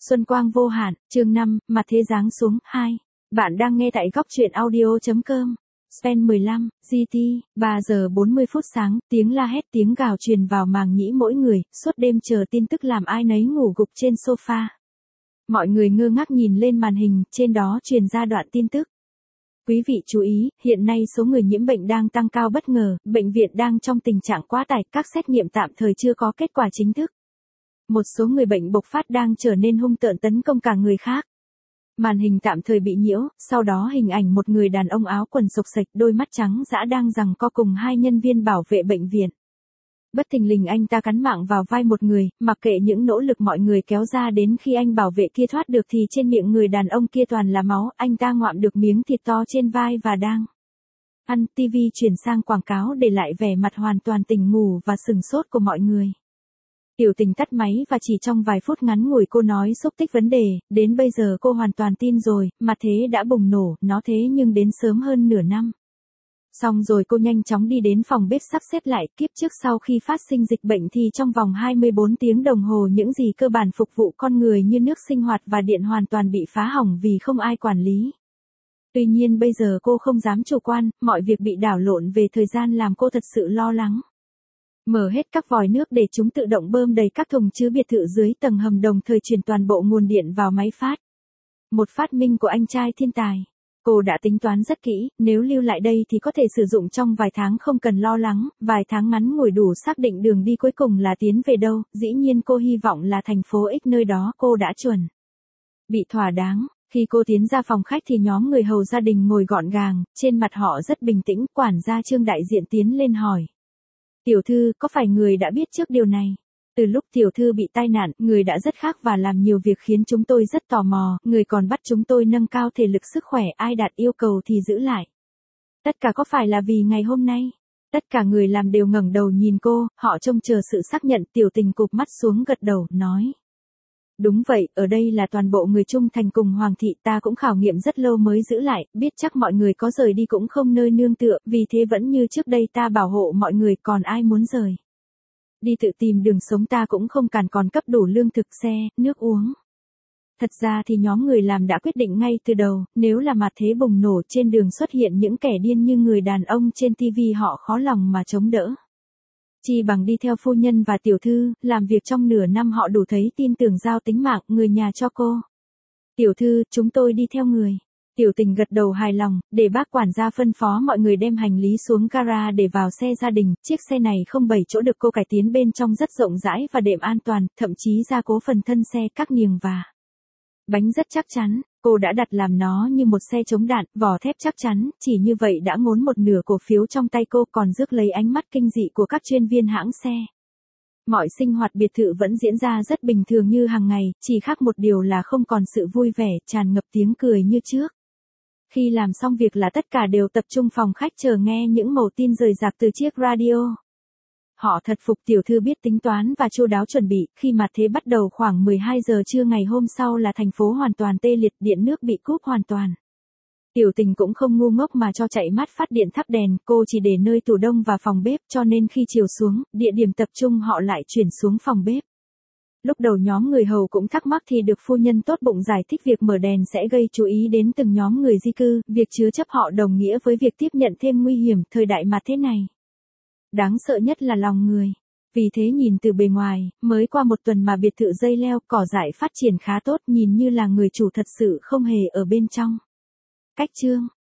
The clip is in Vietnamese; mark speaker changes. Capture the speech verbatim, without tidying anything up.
Speaker 1: Xuân quang vô hạn, chương năm, mặt thế giáng xuống, hai. Bạn đang nghe tại góc truyện audio.com. Spen mười lăm, giê tê, ba giờ bốn mươi phút sáng, tiếng la hét tiếng gào truyền vào màng nhĩ mỗi người, suốt đêm chờ tin tức làm ai nấy ngủ gục trên sofa. Mọi người ngơ ngác nhìn lên màn hình, trên đó truyền ra đoạn tin tức. Quý vị chú ý, hiện nay số người nhiễm bệnh đang tăng cao bất ngờ, bệnh viện đang trong tình trạng quá tải, các xét nghiệm tạm thời chưa có kết quả chính thức. Một số người bệnh bộc phát đang trở nên hung tợn tấn công cả người khác. Màn hình tạm thời bị nhiễu, sau đó hình ảnh một người đàn ông áo quần xộc xệch, đôi mắt trắng dã đang giằng co cùng hai nhân viên bảo vệ bệnh viện. Bất thình lình anh ta cắn mạng vào vai một người, mặc kệ những nỗ lực mọi người kéo ra đến khi anh bảo vệ kia thoát được thì trên miệng người đàn ông kia toàn là máu, anh ta ngoạm được miếng thịt to trên vai và đang ăn. ti vi chuyển sang quảng cáo để lại vẻ mặt hoàn toàn tỉnh ngủ và sừng sốt của mọi người. Tiểu Tình tắt máy và chỉ trong vài phút ngắn ngủi cô nói xúc tích vấn đề, đến bây giờ cô hoàn toàn tin rồi, mặt thế đã bùng nổ, nó thế nhưng đến sớm hơn nửa năm. Xong rồi cô nhanh chóng đi đến phòng bếp sắp xếp lại, kiếp trước sau khi phát sinh dịch bệnh thì trong vòng hai mươi bốn tiếng đồng hồ những gì cơ bản phục vụ con người như nước sinh hoạt và điện hoàn toàn bị phá hỏng vì không ai quản lý. Tuy nhiên bây giờ cô không dám chủ quan, mọi việc bị đảo lộn về thời gian làm cô thật sự lo lắng. Mở hết các vòi nước để chúng tự động bơm đầy các thùng chứa biệt thự dưới tầng hầm, đồng thời chuyển toàn bộ nguồn điện vào máy phát. Một phát minh của anh trai thiên tài. Cô đã tính toán rất kỹ, nếu lưu lại đây thì có thể sử dụng trong vài tháng không cần lo lắng, vài tháng ngắn ngủi đủ xác định đường đi cuối cùng là tiến về đâu, dĩ nhiên cô hy vọng là thành phố X nơi đó cô đã chuẩn bị thỏa đáng. Khi cô tiến ra phòng khách thì nhóm người hầu gia đình ngồi gọn gàng, trên mặt họ rất bình tĩnh, quản gia Trương đại diện tiến lên hỏi. Tiểu thư, có phải người đã biết trước điều này? Từ lúc tiểu thư bị tai nạn, người đã rất khác và làm nhiều việc khiến chúng tôi rất tò mò, người còn bắt chúng tôi nâng cao thể lực sức khỏe, ai đạt yêu cầu thì giữ lại. Tất cả có phải là vì ngày hôm nay? Tất cả người làm đều ngẩng đầu nhìn cô, họ trông chờ sự xác nhận. Tiểu Tình cụp mắt xuống gật đầu, nói. Đúng vậy, ở đây là toàn bộ người trung thành cùng Hoàng thị, ta cũng khảo nghiệm rất lâu mới giữ lại, biết chắc mọi người có rời đi cũng không nơi nương tựa, vì thế vẫn như trước đây ta bảo hộ mọi người, còn ai muốn rời đi tự tìm đường sống ta cũng không cản, còn cấp đủ lương thực, xe, nước uống. Thật ra thì nhóm người làm đã quyết định ngay từ đầu, nếu là mặt thế bùng nổ trên đường xuất hiện những kẻ điên như người đàn ông trên ti vi họ khó lòng mà chống đỡ. Chi bằng đi theo phu nhân và tiểu thư, làm việc trong nửa năm họ đủ thấy tin tưởng giao tính mạng người nhà cho cô. Tiểu thư, chúng tôi đi theo người. Tiểu Tình gật đầu hài lòng, để bác quản gia phân phó mọi người đem hành lý xuống gara để vào xe gia đình. Chiếc xe này không bảy chỗ được cô cải tiến bên trong rất rộng rãi và đệm an toàn, thậm chí gia cố phần thân xe, các niềng và bánh rất chắc chắn. Cô đã đặt làm nó như một xe chống đạn, vỏ thép chắc chắn, chỉ như vậy đã ngốn một nửa cổ phiếu trong tay cô, còn rước lấy ánh mắt kinh dị của các chuyên viên hãng xe. Mọi sinh hoạt biệt thự vẫn diễn ra rất bình thường như hàng ngày, chỉ khác một điều là không còn sự vui vẻ, tràn ngập tiếng cười như trước. Khi làm xong việc là tất cả đều tập trung phòng khách chờ nghe những mẩu tin rời rạc từ chiếc radio. Họ thật phục tiểu thư biết tính toán và chu đáo chuẩn bị, khi mặt thế bắt đầu khoảng mười hai giờ trưa ngày hôm sau là thành phố hoàn toàn tê liệt, điện nước bị cúp hoàn toàn. Tiểu Tình cũng không ngu ngốc mà cho chạy mát phát điện thắp đèn, cô chỉ để nơi tủ đông và phòng bếp, cho nên khi chiều xuống, địa điểm tập trung họ lại chuyển xuống phòng bếp. Lúc đầu nhóm người hầu cũng thắc mắc thì được phu nhân tốt bụng giải thích việc mở đèn sẽ gây chú ý đến từng nhóm người di cư, việc chứa chấp họ đồng nghĩa với việc tiếp nhận thêm nguy hiểm, thời đại mặt thế này. Đáng sợ nhất là lòng người. Vì thế nhìn từ bề ngoài, mới qua một tuần mà biệt thự dây leo, cỏ dại phát triển khá tốt, nhìn như là người chủ thật sự không hề ở bên trong. Cách chương